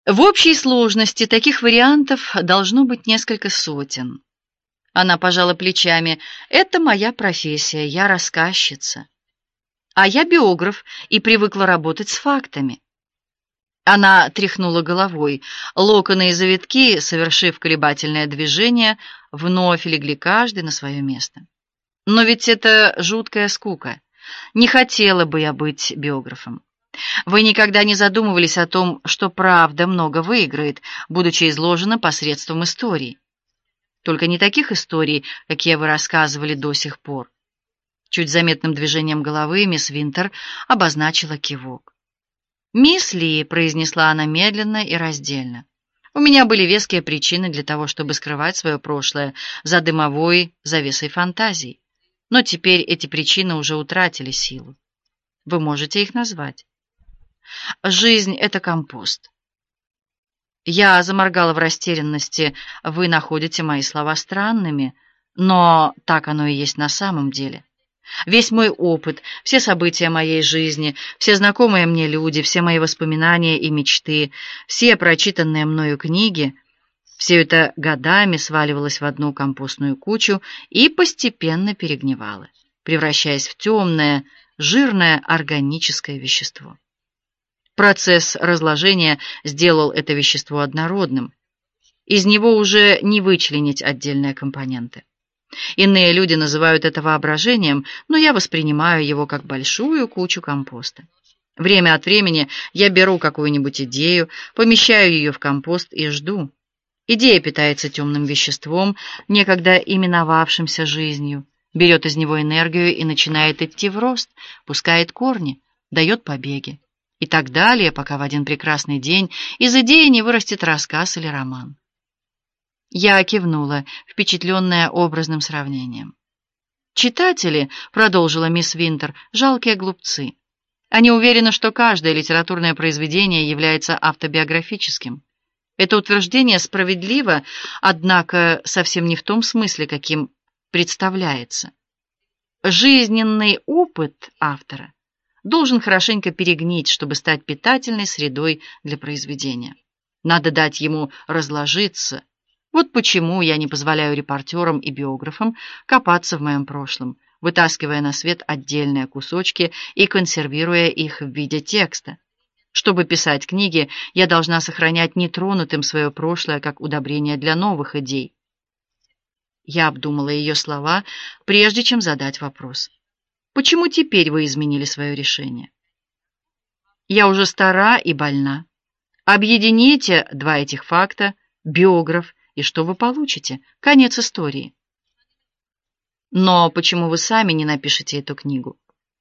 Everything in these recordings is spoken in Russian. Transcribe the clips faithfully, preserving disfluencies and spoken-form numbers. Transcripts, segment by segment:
В общей сложности таких вариантов должно быть несколько сотен. Она пожала плечами. Это моя профессия, я рассказчица. А я биограф и привыкла работать с фактами. Она тряхнула головой. Локоны и завитки, совершив колебательное движение, вновь легли каждый на свое место. Но ведь это жуткая скука. Не хотела бы я быть биографом. Вы никогда не задумывались о том, что правда много выиграет, будучи изложена посредством историй. Только не таких историй, какие вы рассказывали до сих пор. Чуть заметным движением головы мисс Винтер обозначила кивок. «Мисс Ли», — произнесла она медленно и раздельно, — «у меня были веские причины для того, чтобы скрывать свое прошлое за дымовой завесой фантазий. Но теперь эти причины уже утратили силу. Вы можете их назвать. Жизнь — это компост». Я заморгала в растерянности. Вы находите мои слова странными, но так оно и есть на самом деле. Весь мой опыт, все события моей жизни, все знакомые мне люди, все мои воспоминания и мечты, все прочитанные мною книги, все это годами сваливалось в одну компостную кучу и постепенно перегнивало, превращаясь в темное, жирное органическое вещество. Процесс разложения сделал это вещество однородным. Из него уже не вычленить отдельные компоненты. Иные люди называют это воображением, но я воспринимаю его как большую кучу компоста. Время от времени я беру какую-нибудь идею, помещаю ее в компост и жду. Идея питается темным веществом, некогда именовавшимся жизнью, берет из него энергию и начинает идти в рост, пускает корни, дает побеги. И так далее, пока в один прекрасный день из идеи не вырастет рассказ или роман. Я кивнула, впечатленная образным сравнением. «Читатели, — продолжила мисс Винтер, — жалкие глупцы. Они уверены, что каждое литературное произведение является автобиографическим. Это утверждение справедливо, однако совсем не в том смысле, каким представляется. Жизненный опыт автора должен хорошенько перегнить, чтобы стать питательной средой для произведения. Надо дать ему разложиться. Вот почему я не позволяю репортерам и биографам копаться в моем прошлом, вытаскивая на свет отдельные кусочки и консервируя их в виде текста. Чтобы писать книги, я должна сохранять нетронутым свое прошлое как удобрение для новых идей. Я обдумала ее слова, прежде чем задать вопрос. Почему теперь вы изменили свое решение? Я уже стара и больна. Объедините два этих факта, биограф, и что вы получите? Конец истории. Но почему вы сами не напишете эту книгу?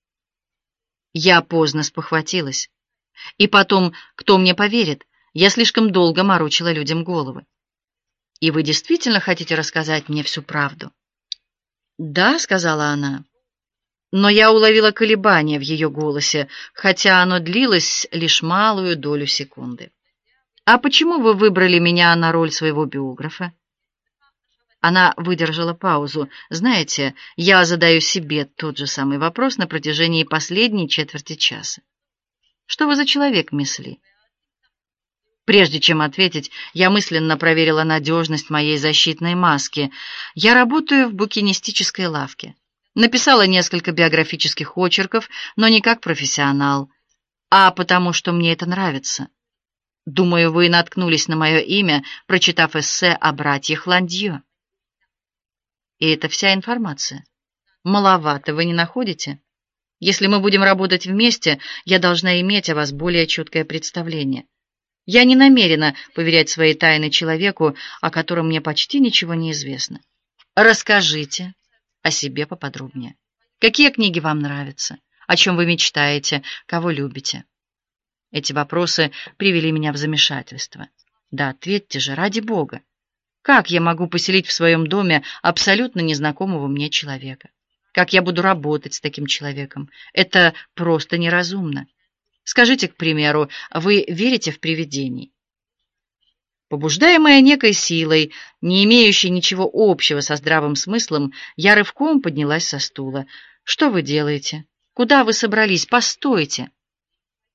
Я поздно спохватилась. И потом, кто мне поверит? Я слишком долго морочила людям головы. И вы действительно хотите рассказать мне всю правду? Да, сказала она. Но я уловила колебание в ее голосе, хотя оно длилось лишь малую долю секунды. «А почему вы выбрали меня на роль своего биографа?» Она выдержала паузу. «Знаете, я задаю себе тот же самый вопрос на протяжении последней четверти часа. Что вы за человек, мисс Ли?» Прежде чем ответить, я мысленно проверила надежность моей защитной маски. Я работаю в букинистической лавке. Написала несколько биографических очерков, но не как профессионал, а потому что мне это нравится. Думаю, вы наткнулись на мое имя, прочитав эссе о братьях Ландье. И это вся информация. Маловато, вы не находите? Если мы будем работать вместе, я должна иметь о вас более четкое представление. Я не намерена поверять свои тайны человеку, о котором мне почти ничего не известно. Расскажите о себе поподробнее. Какие книги вам нравятся? О чем вы мечтаете? Кого любите? Эти вопросы привели меня в замешательство. Да ответьте же, ради Бога. Как я могу поселить в своем доме абсолютно незнакомого мне человека? Как я буду работать с таким человеком? Это просто неразумно. Скажите, к примеру, вы верите в привидений? Побуждаемая некой силой, не имеющей ничего общего со здравым смыслом, я рывком поднялась со стула. Что вы делаете? Куда вы собрались? Постойте!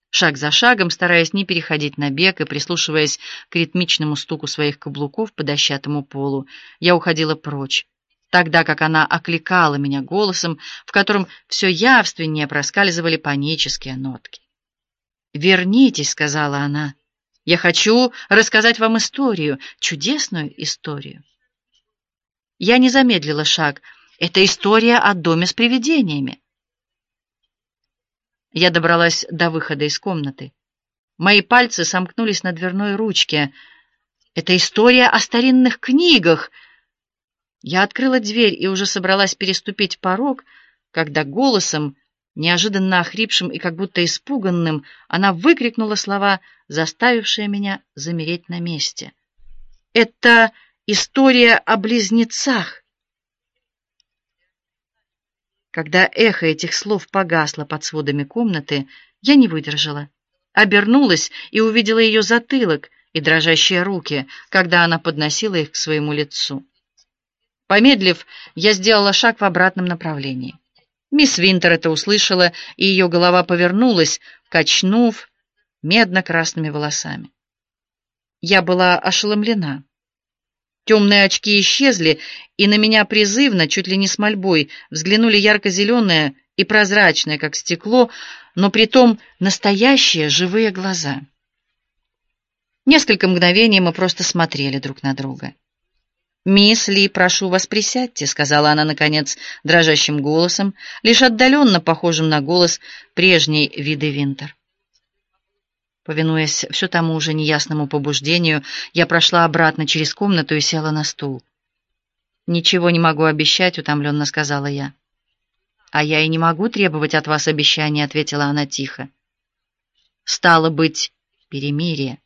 Шаг за шагом, стараясь не переходить на бег и прислушиваясь к ритмичному стуку своих каблуков по дощатому полу, я уходила прочь, тогда как она окликала меня голосом, в котором все явственнее проскальзывали панические нотки. «Вернитесь», — сказала она. «Я хочу рассказать вам историю, чудесную историю». Я не замедлила шаг. «Это история о доме с привидениями». Я добралась до выхода из комнаты. Мои пальцы сомкнулись на дверной ручке. «Это история о старинных книгах». Я открыла дверь и уже собралась переступить порог, когда голосом, неожиданно охрипшим и как будто испуганным, она выкрикнула слова, заставившие меня замереть на месте. «Это история о близнецах». Когда эхо этих слов погасло под сводами комнаты, я не выдержала. Обернулась и увидела ее затылок и дрожащие руки, когда она подносила их к своему лицу. Помедлив, я сделала шаг в обратном направлении. Мисс Винтер это услышала, и ее голова повернулась, качнув медно-красными волосами. Я была ошеломлена. Темные очки исчезли, и на меня призывно, чуть ли не с мольбой, взглянули ярко-зеленые и прозрачные, как стекло, но притом настоящие живые глаза. Несколько мгновений мы просто смотрели друг на друга. «Мисс Ли, прошу вас, присядьте», — сказала она, наконец, дрожащим голосом, лишь отдаленно похожим на голос прежней Виды Винтер. Повинуясь все тому же неясному побуждению, я прошла обратно через комнату и села на стул. «Ничего не могу обещать», — утомленно сказала я. «А я и не могу требовать от вас обещания», — ответила она тихо. «Стало быть, перемирие».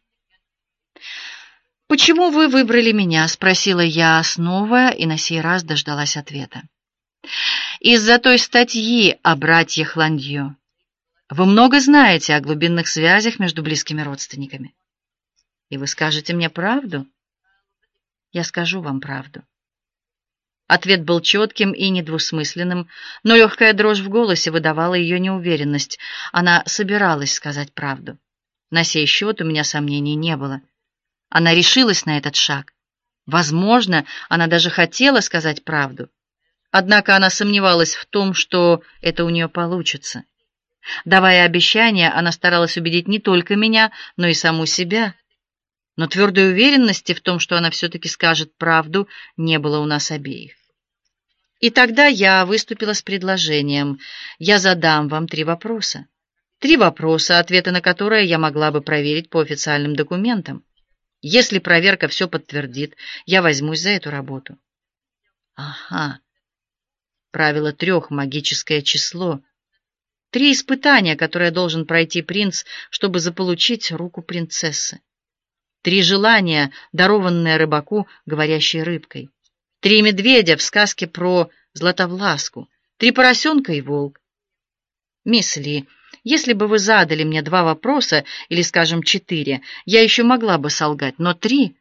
«Почему вы выбрали меня?» — спросила я снова и на сей раз дождалась ответа. «Из-за той статьи о братьях Ланьё. Вы много знаете о глубинных связях между близкими родственниками. И вы скажете мне правду?» «Я скажу вам правду». Ответ был четким и недвусмысленным, но легкая дрожь в голосе выдавала ее неуверенность. Она собиралась сказать правду. На сей счет у меня сомнений не было. Она решилась на этот шаг. Возможно, она даже хотела сказать правду. Однако она сомневалась в том, что это у нее получится. Давая обещания, она старалась убедить не только меня, но и саму себя. Но твердой уверенности в том, что она все-таки скажет правду, не было у нас обеих. И тогда я выступила с предложением. Я задам вам три вопроса. Три вопроса, ответы на которые я могла бы проверить по официальным документам. Если проверка все подтвердит, я возьмусь за эту работу. Ага. Правило трех — магическое число. Три испытания, которые должен пройти принц, чтобы заполучить руку принцессы. Три желания, дарованные рыбаку, говорящей рыбкой. Три медведя в сказке про Златовласку. Три поросенка и волк. Мисс Ли, если бы вы задали мне два вопроса, или, скажем, четыре, я еще могла бы солгать, но три...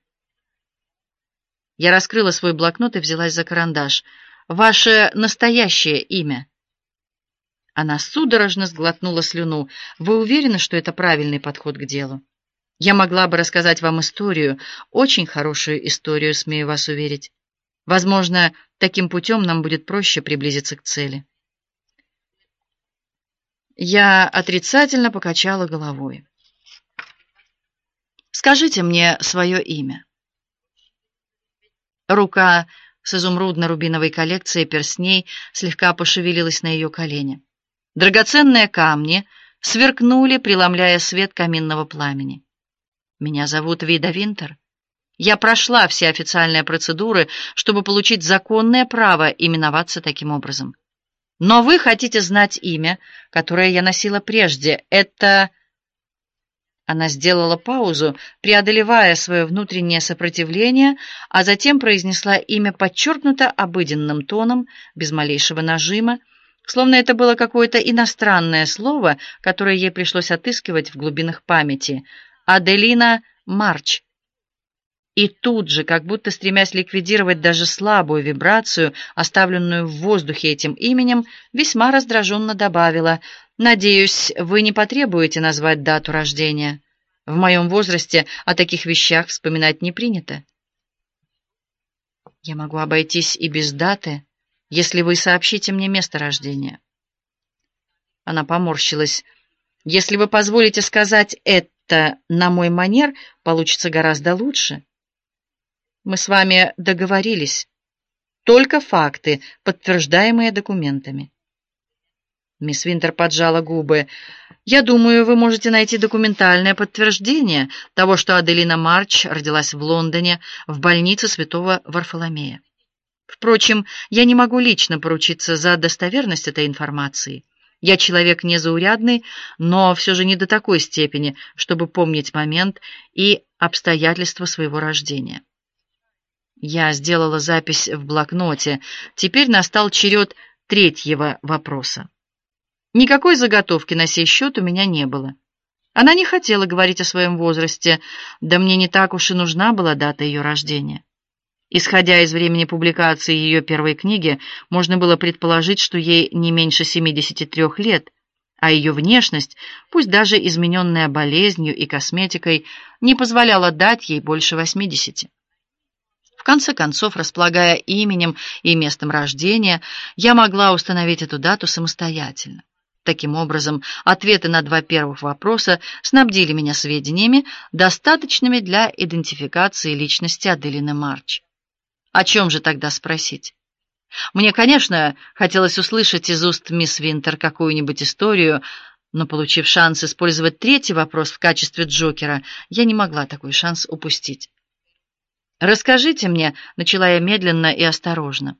Я раскрыла свой блокнот и взялась за карандаш. «Ваше настоящее имя?» Она судорожно сглотнула слюну. «Вы уверены, что это правильный подход к делу? Я могла бы рассказать вам историю, очень хорошую историю, смею вас уверить. Возможно, таким путем нам будет проще приблизиться к цели». Я отрицательно покачала головой. «Скажите мне свое имя». Рука с изумрудно-рубиновой коллекцией перстней слегка пошевелилась на ее колене. Драгоценные камни сверкнули, преломляя свет каминного пламени. «Меня зовут Вида Винтер. Я прошла все официальные процедуры, чтобы получить законное право именоваться таким образом. Но вы хотите знать имя, которое я носила прежде. Это...» Она сделала паузу, преодолевая свое внутреннее сопротивление, а затем произнесла имя подчеркнуто обыденным тоном, без малейшего нажима, словно это было какое-то иностранное слово, которое ей пришлось отыскивать в глубинах памяти. «Аделина Марч». И тут же, как будто стремясь ликвидировать даже слабую вибрацию, оставленную в воздухе этим именем, весьма раздраженно добавила: Надеюсь, вы не потребуете назвать дату рождения. В моем возрасте о таких вещах вспоминать не принято. Я могу обойтись и без даты, если вы сообщите мне место рождения. Она поморщилась. Если вы позволите сказать это на мой манер, получится гораздо лучше. Мы с вами договорились. Только факты, подтверждаемые документами. Мисс Винтер поджала губы. «Я думаю, вы можете найти документальное подтверждение того, что Аделина Марч родилась в Лондоне, в больнице Святого Варфоломея. Впрочем, я не могу лично поручиться за достоверность этой информации. Я человек незаурядный, но все же не до такой степени, чтобы помнить момент и обстоятельства своего рождения». Я сделала запись в блокноте. Теперь настал черед третьего вопроса. Никакой заготовки на сей счет у меня не было. Она не хотела говорить о своем возрасте, да мне не так уж и нужна была дата ее рождения. Исходя из времени публикации ее первой книги, можно было предположить, что ей не меньше семидесяти трёх лет, а ее внешность, пусть даже измененная болезнью и косметикой, не позволяла дать ей больше восьмидесяти. В конце концов, располагая именем и местом рождения, я могла установить эту дату самостоятельно. Таким образом, ответы на два первых вопроса снабдили меня сведениями, достаточными для идентификации личности Аделины Марч. О чем же тогда спросить? Мне, конечно, хотелось услышать из уст мисс Винтер какую-нибудь историю, но, получив шанс использовать третий вопрос в качестве джокера, я не могла такой шанс упустить. «Расскажите мне», — начала я медленно и осторожно.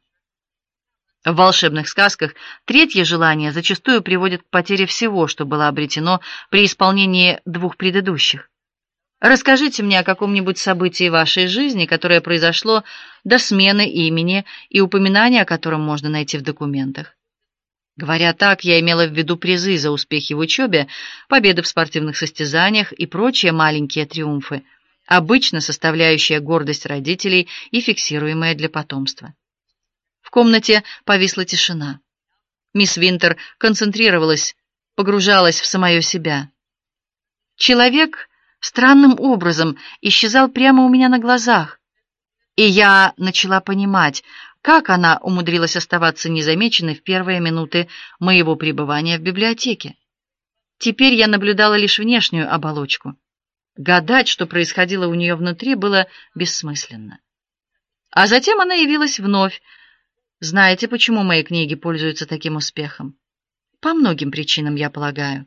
В волшебных сказках третье желание зачастую приводит к потере всего, что было обретено при исполнении двух предыдущих. Расскажите мне о каком-нибудь событии вашей жизни, которое произошло до смены имени и упоминания о котором можно найти в документах. Говоря так, я имела в виду призы за успехи в учебе, победы в спортивных состязаниях и прочие маленькие триумфы, обычно составляющие гордость родителей и фиксируемые для потомства. В комнате повисла тишина. Мисс Винтер концентрировалась, погружалась в самое себя. Человек странным образом исчезал прямо у меня на глазах, и я начала понимать, как она умудрилась оставаться незамеченной в первые минуты моего пребывания в библиотеке. Теперь я наблюдала лишь внешнюю оболочку. Гадать, что происходило у нее внутри, было бессмысленно. А затем она явилась вновь. Знаете, почему мои книги пользуются таким успехом? По многим причинам, я полагаю.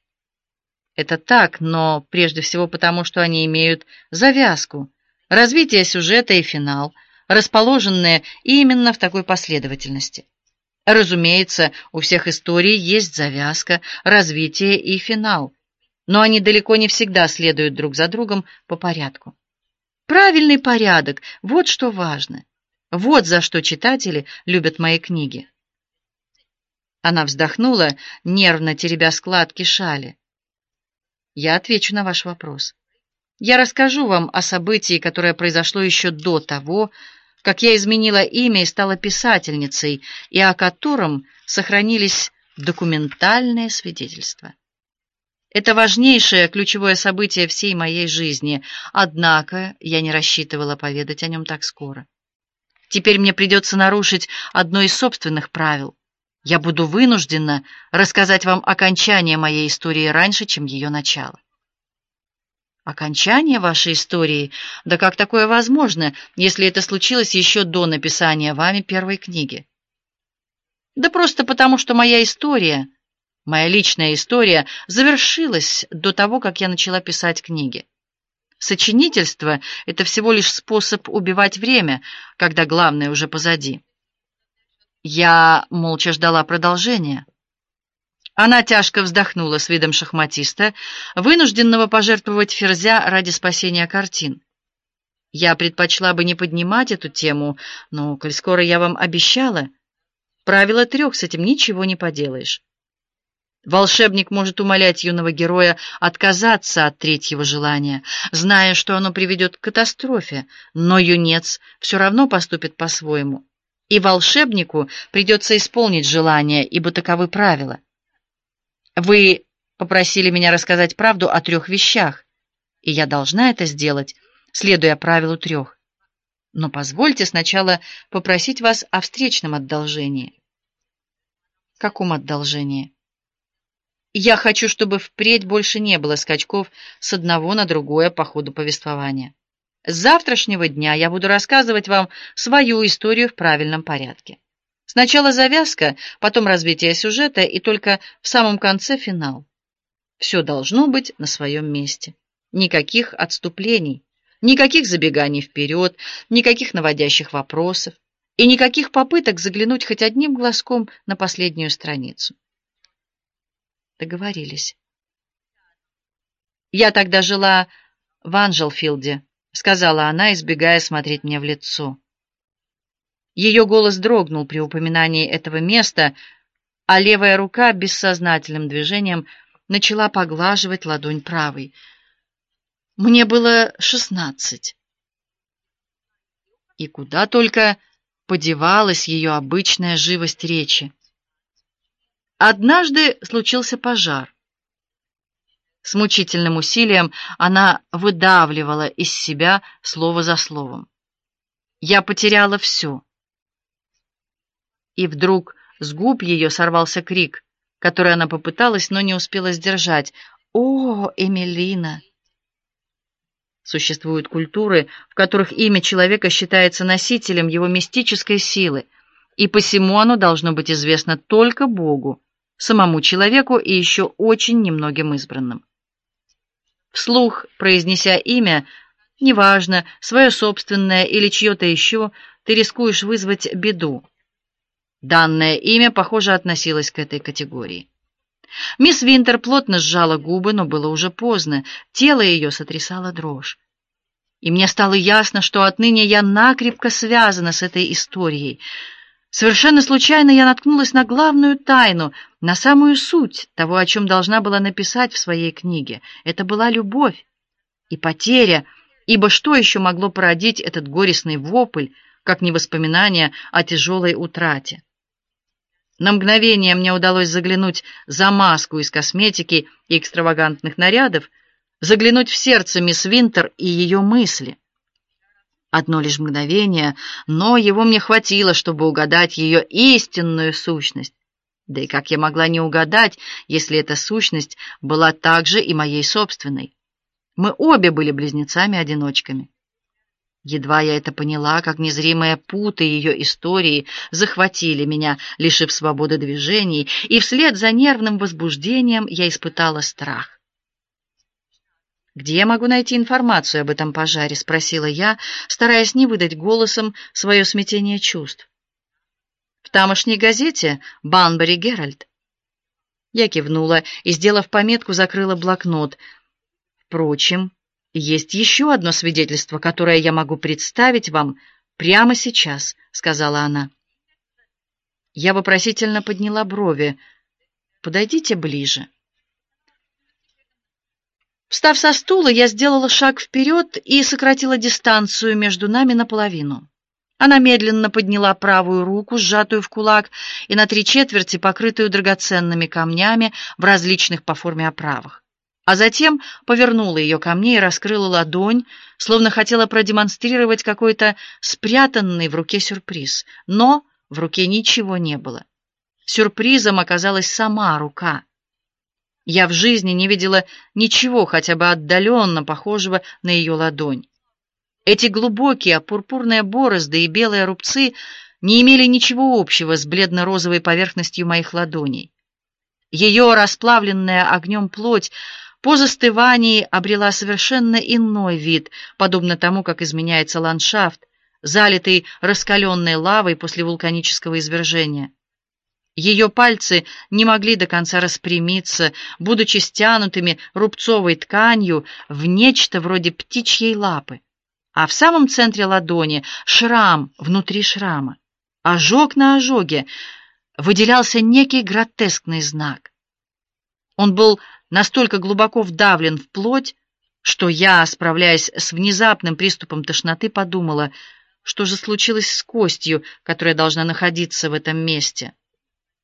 Это так, но прежде всего потому, что они имеют завязку, развитие сюжета и финал, расположенные именно в такой последовательности. Разумеется, у всех историй есть завязка, развитие и финал, но они далеко не всегда следуют друг за другом по порядку. Правильный порядок — вот что важно. Вот за что читатели любят мои книги. Она вздохнула, нервно теребя складки шали. Я отвечу на ваш вопрос. Я расскажу вам о событии, которое произошло еще до того, как я изменила имя и стала писательницей, и о котором сохранились документальные свидетельства. Это важнейшее ключевое событие всей моей жизни, однако я не рассчитывала поведать о нем так скоро. Теперь мне придется нарушить одно из собственных правил. Я буду вынуждена рассказать вам окончание моей истории раньше, чем ее начало. Окончание вашей истории? Да как такое возможно, если это случилось еще до написания вами первой книги? Да просто потому, что моя история, моя личная история, завершилась до того, как я начала писать книги. Сочинительство — это всего лишь способ убивать время, когда главное уже позади. Я молча ждала продолжения. Она тяжко вздохнула с видом шахматиста, вынужденного пожертвовать ферзя ради спасения картин. Я предпочла бы не поднимать эту тему, но, коль скоро я вам обещала, правило трех, с этим ничего не поделаешь. Волшебник может умолять юного героя отказаться от третьего желания, зная, что оно приведет к катастрофе, но юнец все равно поступит по-своему, и волшебнику придется исполнить желание, ибо таковы правила. Вы попросили меня рассказать правду о трех вещах, и я должна это сделать, следуя правилу трех. Но позвольте сначала попросить вас о встречном одолжении. Каком одолжении? Я хочу, чтобы впредь больше не было скачков с одного на другое по ходу повествования. С завтрашнего дня я буду рассказывать вам свою историю в правильном порядке. Сначала завязка, потом развитие сюжета и только в самом конце финал. Все должно быть на своем месте. Никаких отступлений, никаких забеганий вперед, никаких наводящих вопросов и никаких попыток заглянуть хоть одним глазком на последнюю страницу. Договорились. Я тогда жила в Анжелфилде, сказала она, избегая смотреть мне в лицо. Ее голос дрогнул при упоминании этого места, а левая рука бессознательным движением начала поглаживать ладонь правой. Мне было шестнадцать. И куда только подевалась ее обычная живость речи. Однажды случился пожар. С мучительным усилием она выдавливала из себя слово за словом. Я потеряла все. И вдруг с губ ее сорвался крик, который она попыталась, но не успела сдержать. «О, Эмилина!» Существуют культуры, в которых имя человека считается носителем его мистической силы, и посему оно должно быть известно только Богу, самому человеку и еще очень немногим избранным. Вслух, произнеся имя, неважно, свое собственное или чье-то еще, ты рискуешь вызвать беду. Данное имя, похоже, относилось к этой категории. Мисс Винтер плотно сжала губы, но было уже поздно, тело ее сотрясало дрожь. И мне стало ясно, что отныне я накрепко связана с этой историей. Совершенно случайно я наткнулась на главную тайну, на самую суть того, о чем должна была написать в своей книге. Это была любовь и потеря, ибо что еще могло породить этот горестный вопль, как не воспоминание о тяжелой утрате? На мгновение мне удалось заглянуть за маску из косметики и экстравагантных нарядов, заглянуть в сердце мисс Винтер и ее мысли. Одно лишь мгновение, но его мне хватило, чтобы угадать ее истинную сущность. Да и как я могла не угадать, если эта сущность была также и моей собственной? Мы обе были близнецами-одиночками. Едва я это поняла, как незримые путы ее истории захватили меня, лишив свободы движений, и вслед за нервным возбуждением я испытала страх. «Где я могу найти информацию об этом пожаре?» — спросила я, стараясь не выдать голосом свое смятение чувств. «В тамошней газете «Банбери Геральт». Я кивнула и, сделав пометку, закрыла блокнот. «Впрочем, есть еще одно свидетельство, которое я могу представить вам прямо сейчас», — сказала она. Я вопросительно подняла брови. «Подойдите ближе». Встав со стула, я сделала шаг вперед и сократила дистанцию между нами наполовину. Она медленно подняла правую руку, сжатую в кулак, и на три четверти покрытую драгоценными камнями в различных по форме оправах. А затем повернула ее ко мне и раскрыла ладонь, словно хотела продемонстрировать какой-то спрятанный в руке сюрприз. Но в руке ничего не было. Сюрпризом оказалась сама рука. Я в жизни не видела ничего хотя бы отдаленно похожего на ее ладонь. Эти глубокие пурпурные борозды и белые рубцы не имели ничего общего с бледно-розовой поверхностью моих ладоней. Ее расплавленная огнем плоть по застывании обрела совершенно иной вид, подобно тому, как изменяется ландшафт, залитый раскаленной лавой после вулканического извержения. Ее пальцы не могли до конца распрямиться, будучи стянутыми рубцовой тканью в нечто вроде птичьей лапы. А в самом центре ладони шрам внутри шрама. Ожог на ожоге выделялся некий гротескный знак. Он был настолько глубоко вдавлен в плоть, что я, справляясь с внезапным приступом тошноты, подумала, что же случилось с костью, которая должна находиться в этом месте.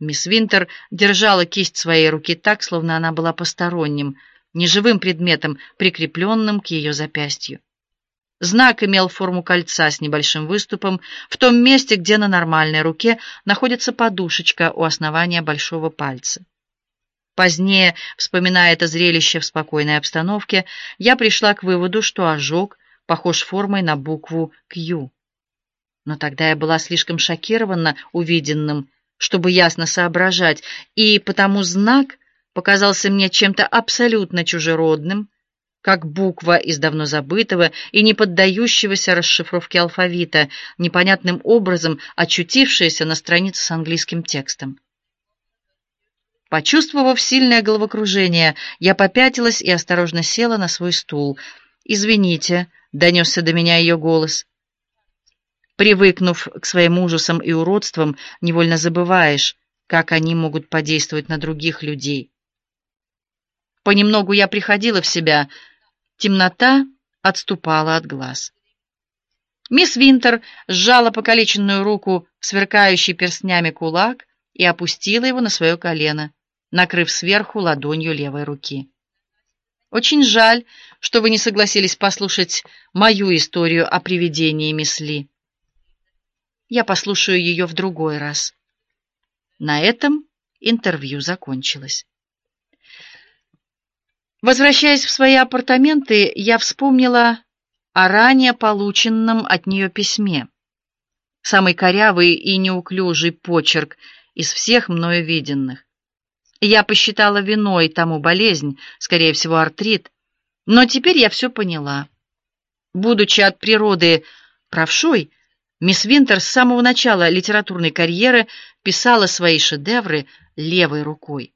Мисс Винтер держала кисть своей руки так, словно она была посторонним, неживым предметом, прикрепленным к ее запястью. Знак имел форму кольца с небольшим выступом в том месте, где на нормальной руке находится подушечка у основания большого пальца. Позднее, вспоминая это зрелище в спокойной обстановке, я пришла к выводу, что ожог похож формой на букву «Q». Но тогда я была слишком шокирована увиденным, чтобы ясно соображать, и потому знак показался мне чем-то абсолютно чужеродным, как буква из давно забытого и не поддающегося расшифровке алфавита, непонятным образом очутившаяся на странице с английским текстом. Почувствовав сильное головокружение, я попятилась и осторожно села на свой стул. «Извините», — донесся до меня ее голос. Привыкнув к своим ужасам и уродствам, невольно забываешь, как они могут подействовать на других людей. Понемногу я приходила в себя. Темнота отступала от глаз. Мисс Винтер сжала покалеченную руку в сверкающий перстнями кулак и опустила его на свое колено, накрыв сверху ладонью левой руки. «Очень жаль, что вы не согласились послушать мою историю о привидении, мисс Ли. Я послушаю ее в другой раз». На этом интервью закончилось. Возвращаясь в свои апартаменты, я вспомнила о ранее полученном от нее письме. Самый корявый и неуклюжий почерк из всех мною виденных. Я посчитала виной тому болезнь, скорее всего, артрит, но теперь я все поняла. Будучи от природы правшой, мисс Винтер с самого начала литературной карьеры писала свои шедевры левой рукой.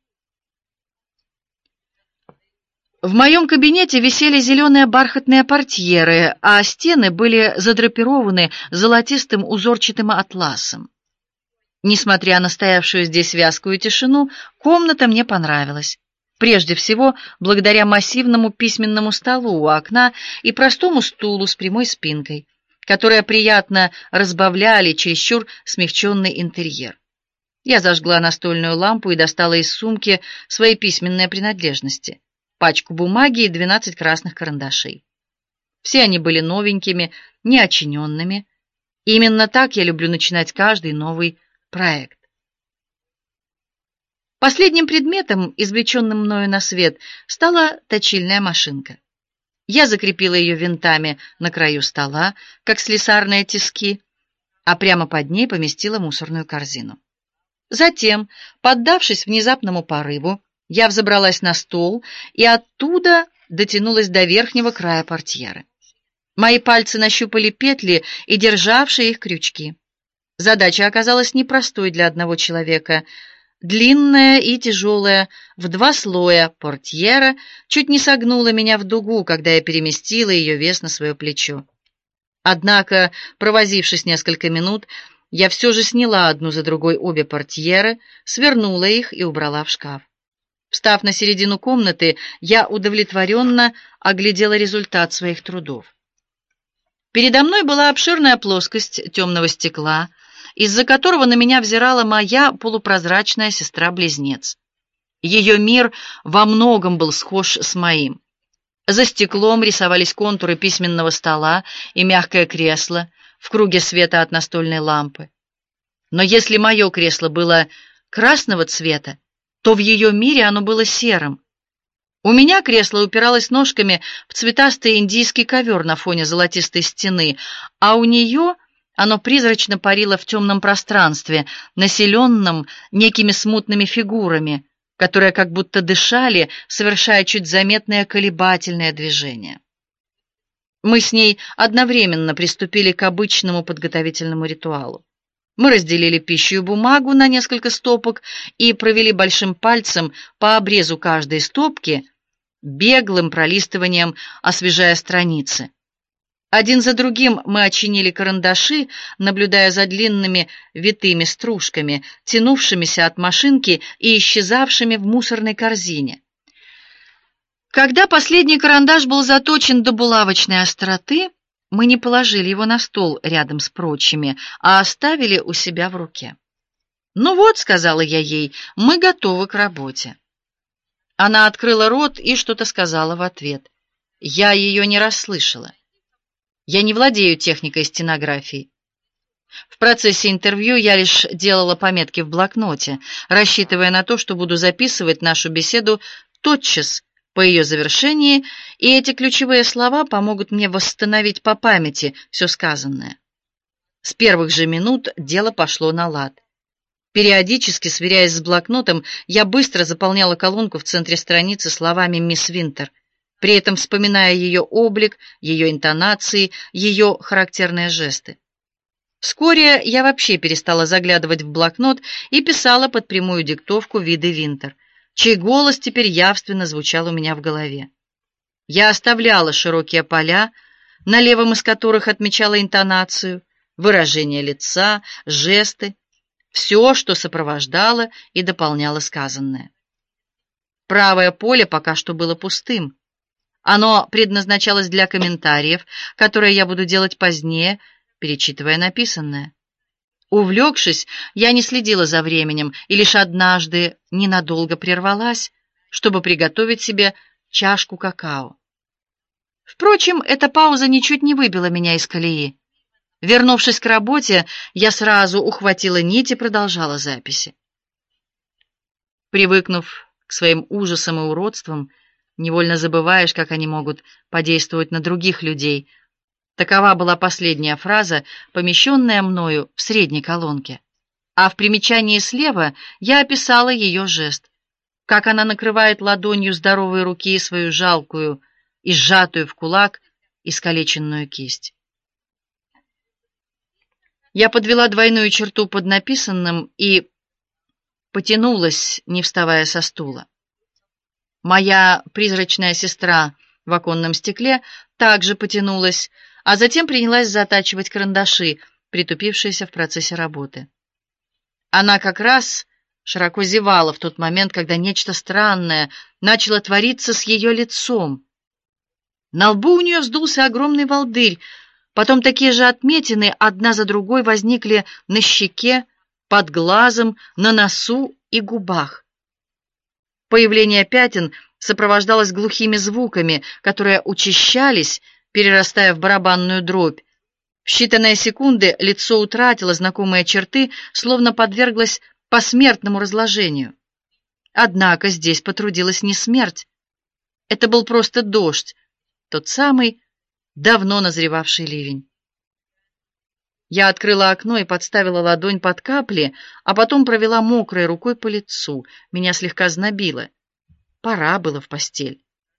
В моем кабинете висели зеленые бархатные портьеры, а стены были задрапированы золотистым узорчатым атласом. Несмотря на стоявшую здесь вязкую тишину, комната мне понравилась. Прежде всего, благодаря массивному письменному столу у окна и простому стулу с прямой спинкой, которые приятно разбавляли чересчур смягченный интерьер. Я зажгла настольную лампу и достала из сумки свои письменные принадлежности: пачку бумаги и двенадцать красных карандашей. Все они были новенькими, неочиненными. Именно так я люблю начинать каждый новый проект. Последним предметом, извлеченным мною на свет, стала точильная машинка. Я закрепила ее винтами на краю стола, как слесарные тиски, а прямо под ней поместила мусорную корзину. Затем, поддавшись внезапному порыву, я взобралась на стол и оттуда дотянулась до верхнего края портьеры. Мои пальцы нащупали петли и державшие их крючки. Задача оказалась непростой для одного человека. Длинная и тяжелая, в два слоя портьера чуть не согнула меня в дугу, когда я переместила ее вес на свое плечо. Однако, провозившись несколько минут, я все же сняла одну за другой обе портьеры, свернула их и убрала в шкаф. Встав на середину комнаты, я удовлетворенно оглядела результат своих трудов. Передо мной была обширная плоскость темного стекла, из-за которого на меня взирала моя полупрозрачная сестра-близнец. Ее мир во многом был схож с моим. За стеклом рисовались контуры письменного стола и мягкое кресло в круге света от настольной лампы. Но если мое кресло было красного цвета, то в ее мире оно было серым. У меня кресло упиралось ножками в цветастый индийский ковер на фоне золотистой стены, а у нее оно призрачно парило в темном пространстве, населенном некими смутными фигурами, которые как будто дышали, совершая чуть заметные колебательные движения. Мы с ней одновременно приступили к обычному подготовительному ритуалу. Мы разделили пищу и бумагу на несколько стопок и провели большим пальцем по обрезу каждой стопки, беглым пролистыванием освежая страницы. Один за другим мы очинили карандаши, наблюдая за длинными витыми стружками, тянувшимися от машинки и исчезавшими в мусорной корзине. Когда последний карандаш был заточен до булавочной остроты, мы не положили его на стол рядом с прочими, а оставили у себя в руке. «Ну вот», — сказала я ей, — «мы готовы к работе». Она открыла рот и что-то сказала в ответ. Я ее не расслышала. Я не владею техникой стенографии. В процессе интервью я лишь делала пометки в блокноте, рассчитывая на то, что буду записывать нашу беседу тотчас по ее завершении, и эти ключевые слова помогут мне восстановить по памяти все сказанное. С первых же минут дело пошло на лад. Периодически, сверяясь с блокнотом, я быстро заполняла колонку в центре страницы словами «Мисс Винтер», при этом вспоминая ее облик, ее интонации, ее характерные жесты. Вскоре я вообще перестала заглядывать в блокнот и писала под прямую диктовку Виды Винтер, чей голос теперь явственно звучал у меня в голове. Я оставляла широкие поля, на левом из которых отмечала интонацию, выражение лица, жесты, все, что сопровождало и дополняло сказанное. Правое поле пока что было пустым. Оно предназначалось для комментариев, которые я буду делать позднее, перечитывая написанное. Увлекшись, я не следила за временем и лишь однажды ненадолго прервалась, чтобы приготовить себе чашку какао. Впрочем, эта пауза ничуть не выбила меня из колеи. Вернувшись к работе, я сразу ухватила нить и продолжала записи. Привыкнув к своим ужасам и уродствам, невольно забываешь, как они могут подействовать на других людей. Такова была последняя фраза, помещенная мною в средней колонке. А в примечании слева я описала ее жест, как она накрывает ладонью здоровой руки свою жалкую и сжатую в кулак искалеченную кисть. Я подвела двойную черту под написанным и потянулась, не вставая со стула. Моя призрачная сестра в оконном стекле также потянулась, а затем принялась затачивать карандаши, притупившиеся в процессе работы. Она как раз широко зевала в тот момент, когда нечто странное начало твориться с ее лицом. На лбу у нее вздулся огромный волдырь, потом такие же отметины одна за другой возникли на щеке, под глазом, на носу и губах. Появление пятен сопровождалось глухими звуками, которые учащались, перерастая в барабанную дробь. В считанные секунды лицо утратило знакомые черты, словно подверглось посмертному разложению. Однако здесь потрудилась не смерть. Это был просто дождь, тот самый давно назревавший ливень. Я открыла окно и подставила ладонь под капли, а потом провела мокрой рукой по лицу. Меня слегка знобило. Пора было в постель.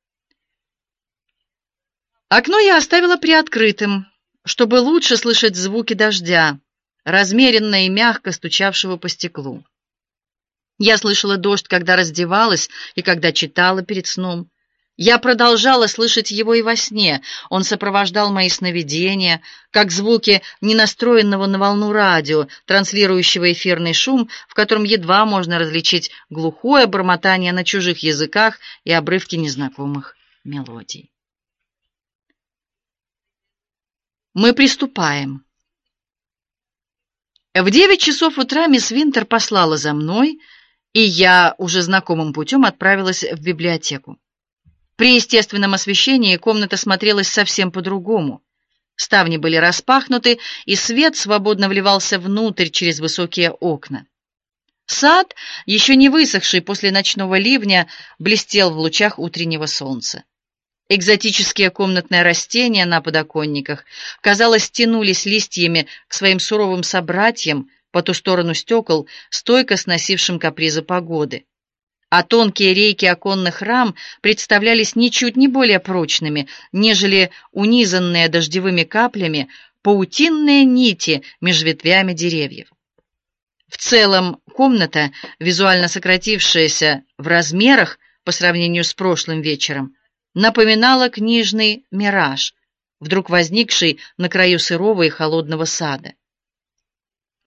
Окно я оставила приоткрытым, чтобы лучше слышать звуки дождя, размеренно и мягко стучавшего по стеклу. Я слышала дождь, когда раздевалась и когда читала перед сном. Я продолжала слышать его и во сне. Он сопровождал мои сновидения, как звуки ненастроенного на волну радио, транслирующего эфирный шум, в котором едва можно различить глухое бормотание на чужих языках и обрывки незнакомых мелодий. Мы приступаем. В девять часов утра мисс Винтер послала за мной, и я уже знакомым путем отправилась в библиотеку. При естественном освещении комната смотрелась совсем по-другому. Ставни были распахнуты, и свет свободно вливался внутрь через высокие окна. Сад, еще не высохший после ночного ливня, блестел в лучах утреннего солнца. Экзотические комнатные растения на подоконниках, казалось, тянулись листьями к своим суровым собратьям по ту сторону стекол, стойко сносившим капризы погоды. А тонкие рейки оконных рам представлялись ничуть не более прочными, нежели унизанные дождевыми каплями паутинные нити меж ветвями деревьев. В целом комната, визуально сократившаяся в размерах по сравнению с прошлым вечером, напоминала книжный мираж, вдруг возникший на краю сырого и холодного сада.